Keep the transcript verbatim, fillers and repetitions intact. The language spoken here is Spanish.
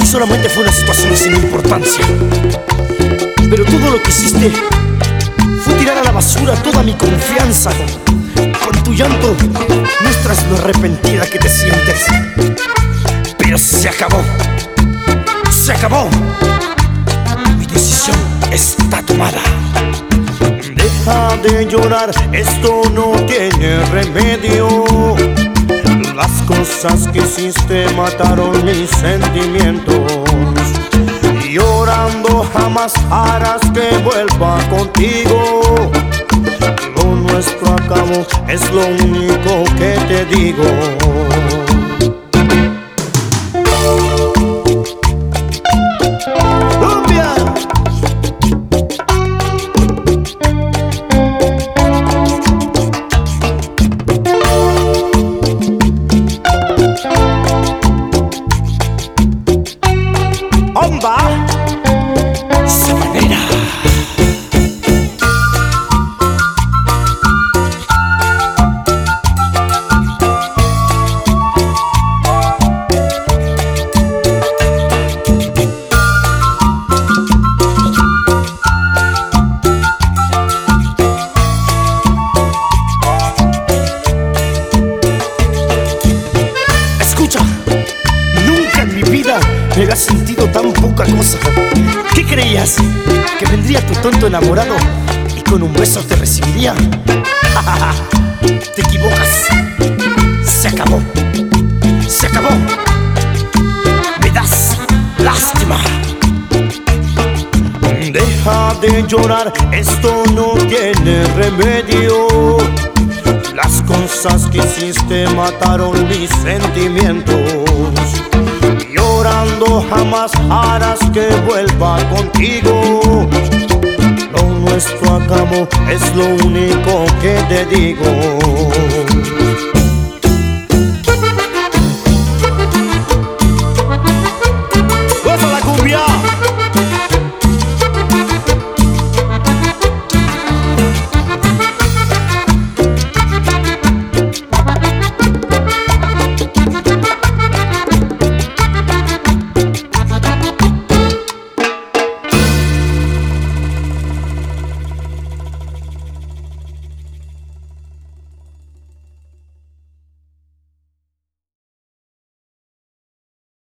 solamente fue una situación sin importancia, pero todo lo que hiciste fue tirar a la basura toda mi confianza. Con tu llanto muestras lo arrepentida que te sientes, pero se acabó, se acabó. Mi decisión está tomada. Deja de llorar, esto no tiene remedio. Las cosas que hiciste mataron mis sentimientos. Llorando jamás harás que vuelva contigo. Lo nuestro acabó, es lo único que te digo. ¡Bomba! ¡Sabanera! Escucha, nunca en mi vida me había sentido tan poca cosa. ¿Qué creías? ¿Que vendría tu tonto enamorado y con un beso te recibiría? Te equivocas. Se acabó. Se acabó. Me das lástima. Deja de llorar, esto no tiene remedio. Las cosas que hiciste mataron mis sentimientos. Llorando jamás harás que vuelva contigo. Lo nuestro acabó, es lo único que te digo.